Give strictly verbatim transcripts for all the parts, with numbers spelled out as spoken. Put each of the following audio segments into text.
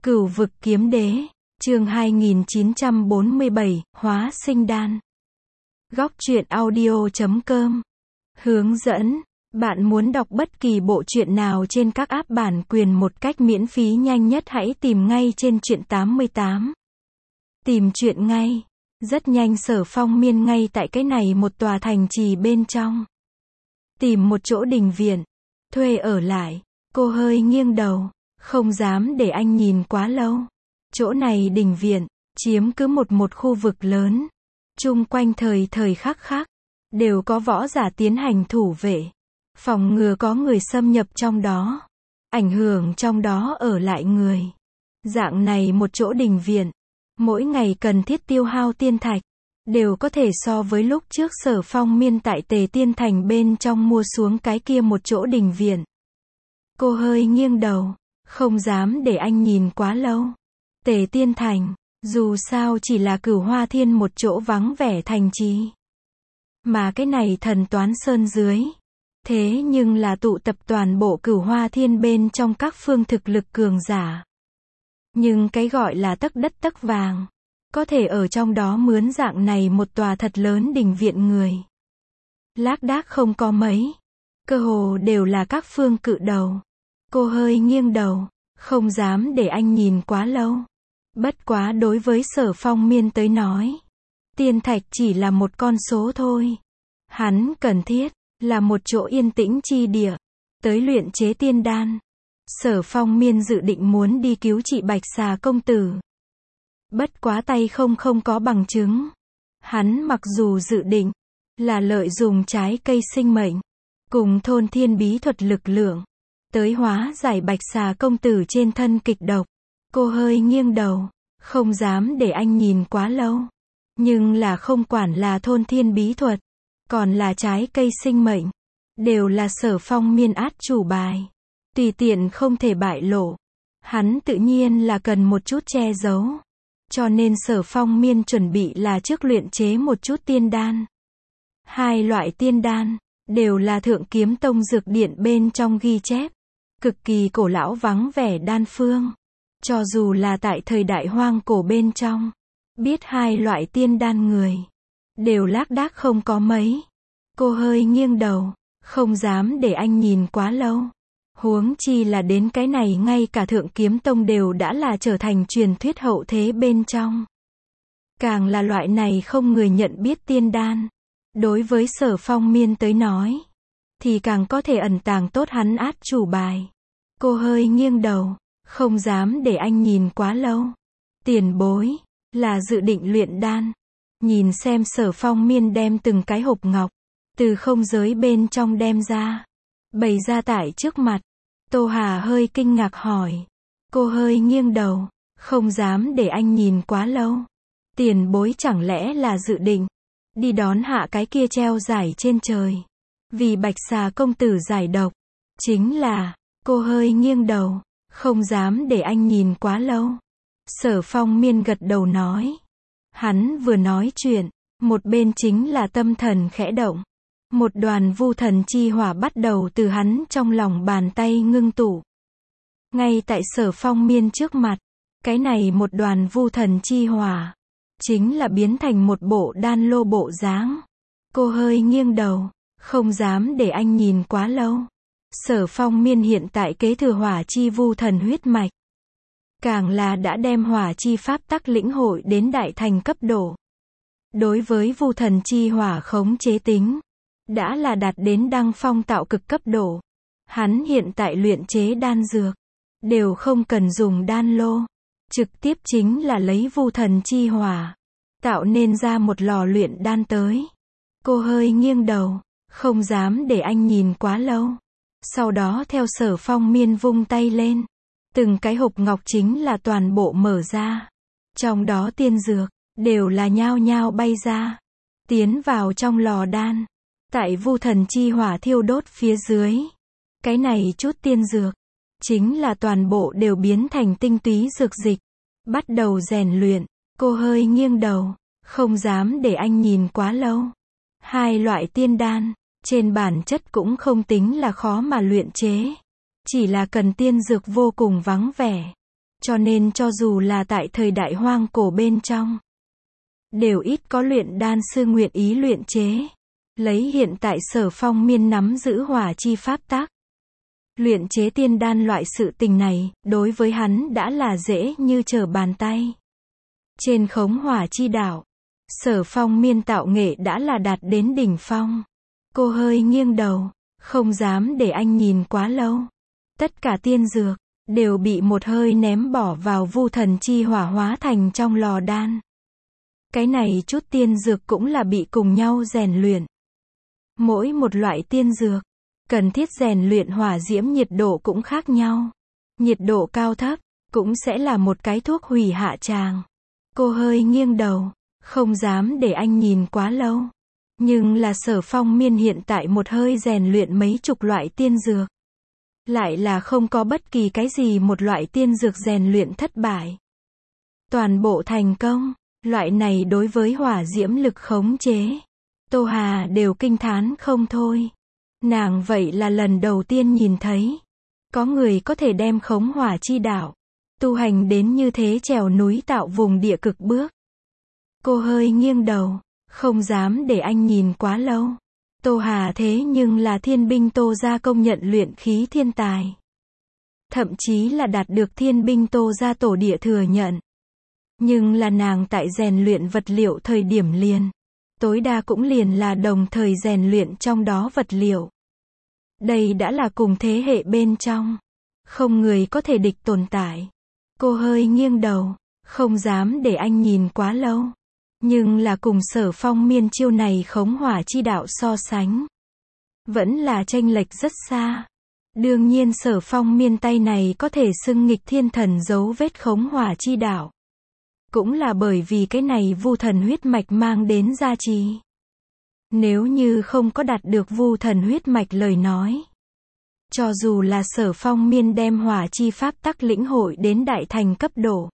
Cửu vực kiếm đế, chương hai nghìn chín trăm bốn mươi bảy, hóa sinh đan. Góc truyện audio chấm com. Hướng dẫn, bạn muốn đọc bất kỳ bộ truyện nào trên các app bản quyền một cách miễn phí nhanh nhất hãy tìm ngay trên truyện tám mươi tám. Tìm truyện ngay. Rất nhanh Sở Phong Miên ngay tại cái này một tòa thành trì bên trong. Tìm một chỗ đình viện, thuê ở lại, cô hơi nghiêng đầu, không dám để anh nhìn quá lâu. Chỗ này đình viện, chiếm cứ một một khu vực lớn. Chung quanh thời thời khắc khắc, đều có võ giả tiến hành thủ vệ. Phòng ngừa có người xâm nhập trong đó. Ảnh hưởng trong đó ở lại người. Dạng này một chỗ đình viện, mỗi ngày cần thiết tiêu hao tiên thạch, đều có thể so với lúc trước Sở Phong Miên tại Tề Tiên Thành bên trong mua xuống cái kia một chỗ đình viện. Cô hơi nghiêng đầu, không dám để anh nhìn quá lâu. Tề Tiên Thành, dù sao chỉ là Cửu Hoa Thiên một chỗ vắng vẻ thành trì. Mà cái này Thần Toán Sơn dưới, thế nhưng là tụ tập toàn bộ Cửu Hoa Thiên bên trong các phương thực lực cường giả. Nhưng cái gọi là tấc đất tấc vàng, có thể ở trong đó mướn dạng này một tòa thật lớn đình viện người. Lác đác không có mấy, cơ hồ đều là các phương cự đầu. Cô hơi nghiêng đầu, không dám để anh nhìn quá lâu. Bất quá đối với Sở Phong Miên tới nói, tiên thạch chỉ là một con số thôi. Hắn cần thiết là một chỗ yên tĩnh chi địa, tới luyện chế tiên đan. Sở Phong Miên dự định muốn đi cứu trị Bạch Xà công tử. Bất quá tay không không có bằng chứng. Hắn mặc dù dự định là lợi dụng trái cây sinh mệnh, cùng thôn thiên bí thuật lực lượng, tới hóa giải Bạch Xà công tử trên thân kịch độc. Cô hơi nghiêng đầu, không dám để anh nhìn quá lâu. Nhưng là không quản là thôn thiên bí thuật, còn là trái cây sinh mệnh, đều là Sở Phong Miên át chủ bài. Tùy tiện không thể bại lộ. Hắn tự nhiên là cần một chút che giấu. Cho nên Sở Phong Miên chuẩn bị là trước luyện chế một chút tiên đan. Hai loại tiên đan, đều là Thượng Kiếm Tông dược điện bên trong ghi chép. Cực kỳ cổ lão vắng vẻ đan phương. Cho dù là tại thời đại hoang cổ bên trong, biết hai loại tiên đan người, đều lác đác không có mấy. Cô hơi nghiêng đầu, không dám để anh nhìn quá lâu. Huống chi là đến cái này ngay cả Thượng Kiếm Tông đều đã là trở thành truyền thuyết hậu thế bên trong. Càng là loại này không người nhận biết tiên đan. Đối với Sở Phong Miên tới nói, thì càng có thể ẩn tàng tốt hắn át chủ bài. Cô hơi nghiêng đầu, không dám để anh nhìn quá lâu. Tiền bối, là dự định luyện đan. Nhìn xem Sở Phong Miên đem từng cái hộp ngọc, từ không giới bên trong đem ra, bày ra tại trước mặt. Tô Hà hơi kinh ngạc hỏi. Cô hơi nghiêng đầu, không dám để anh nhìn quá lâu. Tiền bối chẳng lẽ là dự định đi đón hạ cái kia treo giải trên trời, vì Bạch Xà công tử giải độc? Chính là, cô hơi nghiêng đầu, không dám để anh nhìn quá lâu. Sở Phong Miên gật đầu nói. Hắn vừa nói chuyện, một bên chính là tâm thần khẽ động. Một đoàn vu thần chi hỏa bắt đầu từ hắn trong lòng bàn tay ngưng tụ. Ngay tại Sở Phong Miên trước mặt, cái này một đoàn vu thần chi hỏa, chính là biến thành một bộ đan lô bộ dáng. Cô hơi nghiêng đầu, không dám để anh nhìn quá lâu. Sở Phong Miên hiện tại kế thừa hỏa chi vu thần huyết mạch. Càng là đã đem hỏa chi pháp tắc lĩnh hội đến đại thành cấp độ. Đối với vu thần chi hỏa khống chế tính, đã là đạt đến đăng phong tạo cực cấp độ. Hắn hiện tại luyện chế đan dược, đều không cần dùng đan lô. Trực tiếp chính là lấy vu thần chi hỏa, tạo nên ra một lò luyện đan tới. Cô hơi nghiêng đầu, không dám để anh nhìn quá lâu. Sau đó theo Sở Phong Miên vung tay lên. Từng cái hộp ngọc chính là toàn bộ mở ra. Trong đó tiên dược, đều là nhao nhao bay ra. Tiến vào trong lò đan. Tại vu thần chi hỏa thiêu đốt phía dưới. Cái này chút tiên dược, chính là toàn bộ đều biến thành tinh túy dược dịch. Bắt đầu rèn luyện. Cô hơi nghiêng đầu, không dám để anh nhìn quá lâu. Hai loại tiên đan, trên bản chất cũng không tính là khó mà luyện chế. Chỉ là cần tiên dược vô cùng vắng vẻ. Cho nên cho dù là tại thời đại hoang cổ bên trong, đều ít có luyện đan sư nguyện ý luyện chế. Lấy hiện tại Sở Phong Miên nắm giữ hỏa chi pháp tắc, luyện chế tiên đan loại sự tình này, đối với hắn đã là dễ như trở bàn tay. Trên khống hỏa chi đạo, Sở Phong Miên tạo nghệ đã là đạt đến đỉnh phong. Cô hơi nghiêng đầu, không dám để anh nhìn quá lâu. Tất cả tiên dược đều bị một hơi ném bỏ vào vu thần chi hỏa hóa thành trong lò đan. Cái này chút tiên dược cũng là bị cùng nhau rèn luyện. Mỗi một loại tiên dược cần thiết rèn luyện hỏa diễm nhiệt độ cũng khác nhau. Nhiệt độ cao thấp cũng sẽ là một cái thuốc hủy hạ tràng. Cô hơi nghiêng đầu, không dám để anh nhìn quá lâu. Nhưng là Sở Phong Miên hiện tại một hơi rèn luyện mấy chục loại tiên dược. Lại là không có bất kỳ cái gì một loại tiên dược rèn luyện thất bại. Toàn bộ thành công, loại này đối với hỏa diễm lực khống chế. Tô Hà đều kinh thán không thôi. Nàng vậy là lần đầu tiên nhìn thấy. Có người có thể đem khống hỏa chi đạo tu hành đến như thế trèo núi tạo vùng địa cực bước. Cô hơi nghiêng đầu, không dám để anh nhìn quá lâu. Tô Hà thế nhưng là thiên binh Tô gia công nhận luyện khí thiên tài. Thậm chí là đạt được thiên binh Tô gia tổ địa thừa nhận. Nhưng là nàng tại rèn luyện vật liệu thời điểm liền. Tối đa cũng liền là đồng thời rèn luyện trong đó vật liệu. Đây đã là cùng thế hệ bên trong. Không người có thể địch tồn tại. Cô hơi nghiêng đầu, không dám để anh nhìn quá lâu. Nhưng là cùng Sở Phong Miên chiêu này khống hỏa chi đạo so sánh, vẫn là chênh lệch rất xa. Đương nhiên Sở Phong Miên tay này có thể xưng nghịch thiên thần dấu vết khống hỏa chi đạo. Cũng là bởi vì cái này vu thần huyết mạch mang đến gia trì. Nếu như không có đạt được vu thần huyết mạch lời nói, cho dù là Sở Phong Miên đem hỏa chi pháp tắc lĩnh hội đến đại thành cấp độ,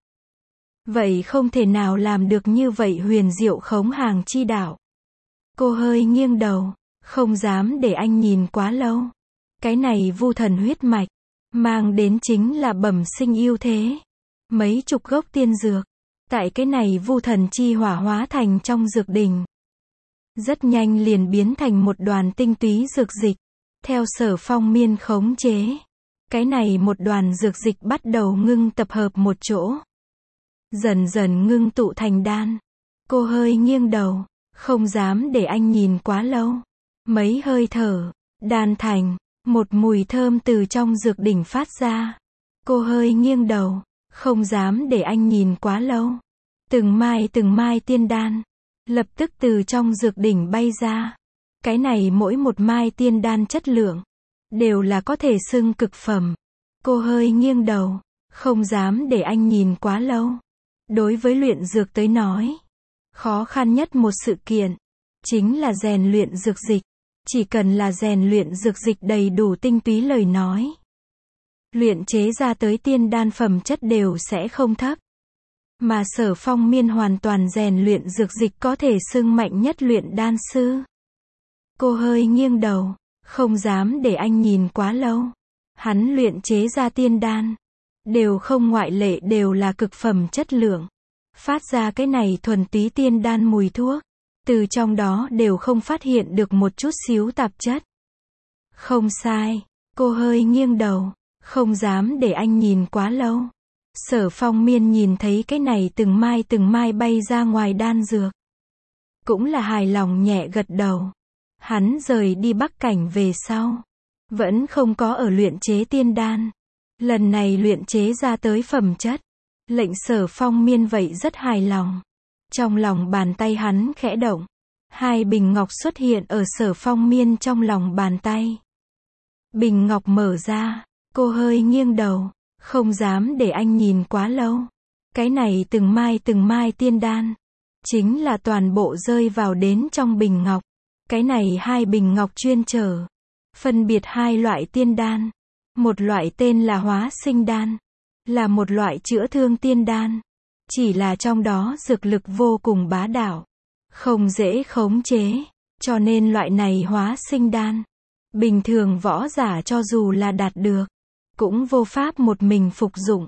vậy không thể nào làm được như vậy huyền diệu khống hàng chi đạo. Cô hơi nghiêng đầu, không dám để anh nhìn quá lâu. Cái này vu thần huyết mạch, mang đến chính là bẩm sinh ưu thế. Mấy chục gốc tiên dược, tại cái này vu thần chi hỏa hóa thành trong dược đỉnh. Rất nhanh liền biến thành một đoàn tinh túy dược dịch. Theo Sở Phong Miên khống chế, cái này một đoàn dược dịch bắt đầu ngưng tập hợp một chỗ. Dần dần ngưng tụ thành đan. Cô hơi nghiêng đầu, không dám để anh nhìn quá lâu. Mấy hơi thở, đan thành, một mùi thơm từ trong dược đỉnh phát ra. Cô hơi nghiêng đầu, không dám để anh nhìn quá lâu. Từng mai từng mai tiên đan, lập tức từ trong dược đỉnh bay ra. Cái này mỗi một mai tiên đan chất lượng, đều là có thể xưng cực phẩm. Cô hơi nghiêng đầu, không dám để anh nhìn quá lâu. Đối với luyện dược tới nói, khó khăn nhất một sự kiện, chính là rèn luyện dược dịch. Chỉ cần là rèn luyện dược dịch đầy đủ tinh túy lời nói, luyện chế ra tới tiên đan phẩm chất đều sẽ không thấp. Mà Sở Phong Miên hoàn toàn rèn luyện dược dịch có thể xưng mạnh nhất luyện đan sư. Cô hơi nghiêng đầu, không dám để anh nhìn quá lâu. Hắn luyện chế ra tiên đan, đều không ngoại lệ đều là cực phẩm chất lượng. Phát ra cái này thuần túy tiên đan mùi thuốc. Từ trong đó đều không phát hiện được một chút xíu tạp chất. Không sai, cô hơi nghiêng đầu, không dám để anh nhìn quá lâu. Sở Phong Miên nhìn thấy cái này từng mai từng mai bay ra ngoài đan dược. Cũng là hài lòng nhẹ gật đầu. Hắn rời đi Bắc Cảnh về sau, vẫn không có ở luyện chế tiên đan. Lần này luyện chế ra tới phẩm chất, lệnh Sở Phong Miên vậy rất hài lòng. Trong lòng bàn tay hắn khẽ động, hai bình ngọc xuất hiện ở Sở Phong Miên trong lòng bàn tay. Bình ngọc mở ra, cô hơi nghiêng đầu, không dám để anh nhìn quá lâu. Cái này từng mai từng mai tiên đan, chính là toàn bộ rơi vào đến trong bình ngọc. Cái này hai bình ngọc chuyên chở, phân biệt hai loại tiên đan. Một loại tên là hóa sinh đan, là một loại chữa thương tiên đan. Chỉ là trong đó dược lực vô cùng bá đạo, không dễ khống chế, cho nên loại này hóa sinh đan, bình thường võ giả cho dù là đạt được, cũng vô pháp một mình phục dụng.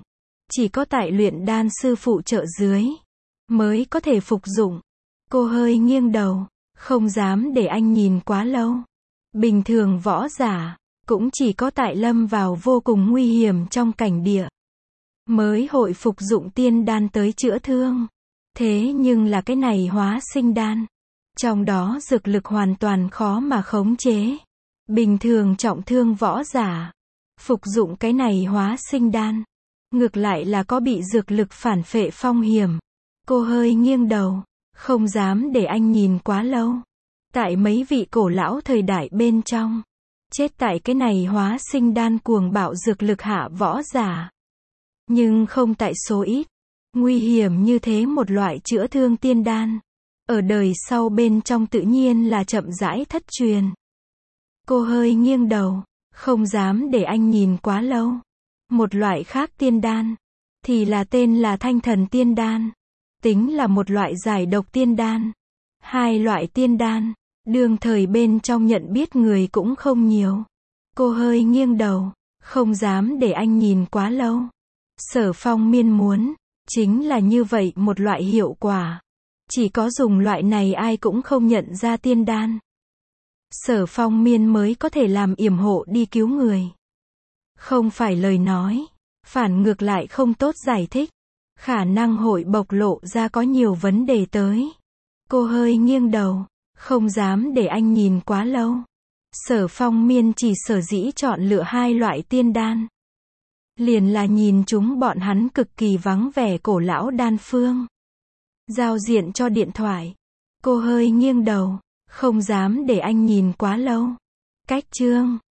chỉ có tại luyện đan sư phụ trợ dưới, mới có thể phục dụng. Cô hơi nghiêng đầu, không dám để anh nhìn quá lâu. Bình thường võ giả, cũng chỉ có tại lâm vào vô cùng nguy hiểm trong cảnh địa, mới hội phục dụng tiên đan tới chữa thương. Thế nhưng là cái này hóa sinh đan, trong đó dược lực hoàn toàn khó mà khống chế. Bình thường trọng thương võ giả, phục dụng cái này hóa sinh đan, ngược lại là có bị dược lực phản phệ phong hiểm. Cô hơi nghiêng đầu, không dám để anh nhìn quá lâu. Tại mấy vị cổ lão thời đại bên trong, chết tại cái này hóa sinh đan cuồng bạo dược lực hạ võ giả, nhưng không tại số ít. Nguy hiểm như thế một loại chữa thương tiên đan, ở đời sau bên trong tự nhiên là chậm rãi thất truyền. Cô hơi nghiêng đầu, không dám để anh nhìn quá lâu. Một loại khác tiên đan, thì là tên là thanh thần tiên đan, tính là một loại giải độc tiên đan. Hai loại tiên đan, đương thời bên trong nhận biết người cũng không nhiều. Cô hơi nghiêng đầu, không dám để anh nhìn quá lâu. Sở Phong Miên muốn, chính là như vậy một loại hiệu quả. Chỉ có dùng loại này ai cũng không nhận ra tiên đan, Sở Phong Miên mới có thể làm yểm hộ đi cứu người. Không phải lời nói, phản ngược lại không tốt giải thích. Khả năng hội bộc lộ ra có nhiều vấn đề tới. Cô hơi nghiêng đầu, không dám để anh nhìn quá lâu. Sở Phong Miên chỉ sở dĩ chọn lựa hai loại tiên đan, liền là nhìn chúng bọn hắn cực kỳ vắng vẻ cổ lão đan phương. Giao diện cho điện thoại. Cô hơi nghiêng đầu, không dám để anh nhìn quá lâu. Cách chương